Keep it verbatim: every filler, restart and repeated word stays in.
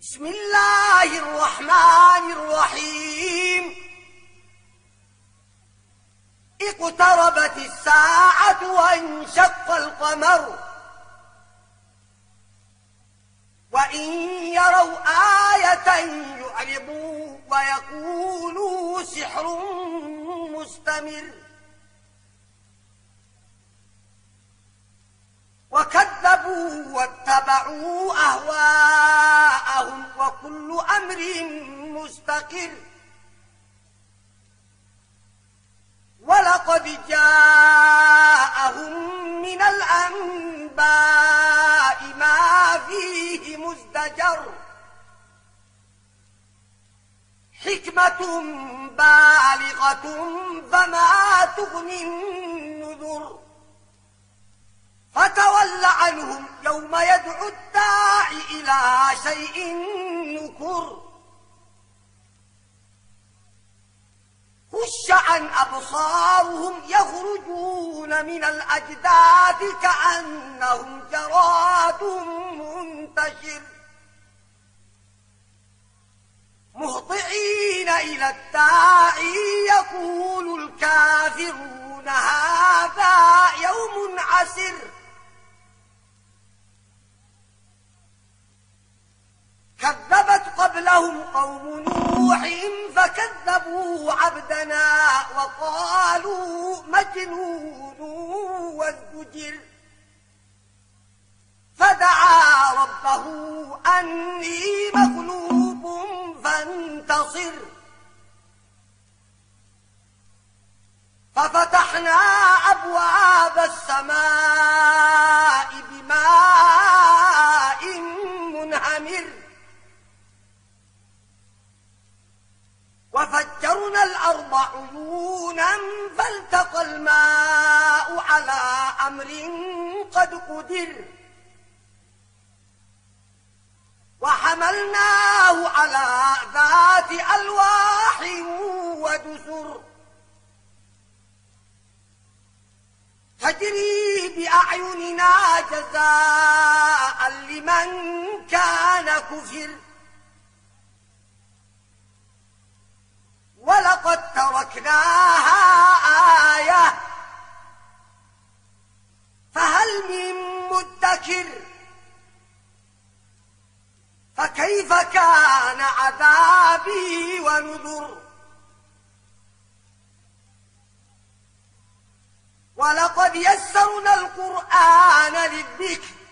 بسم الله الرحمن الرحيم. اقتربت الساعة وانشق القمر وإن يروا آية يعرضوا ويقولوا سحر مستمر وكذبوا واتبعوا أهواءهم وكل أمر مستقر. ولقد جاءهم من الأنباء ما فيه مزدجر حكمة بالغة فما تغني النذر. فتول عنهم يوم يدعو الداعي إلى شيء نكر. خش عن أبصارهم يخرجون من الأجداث كأنهم جراد منتشر مهطعين إلى الداعي يقول الكافرون هذا يوم عسر. كذبت قبلهم قوم نوح فكذبوا عبدنا وقالوا مجنون وازدجر. فدعا ربه أني مغلوب فانتصر. ففتحنا أبواب السماء بماء منهمر وفجرنا الأرض عيونا فالتقى الماء على أمر قد قدر. وحملناه على ذات ألواح ودسر تجري بأعيننا جزاء لمن كان كفر. ولقد تركناها آية فهل من مدكر. فكيف كان عذابي ونذر. ولقد يسرنا القرآن للذكر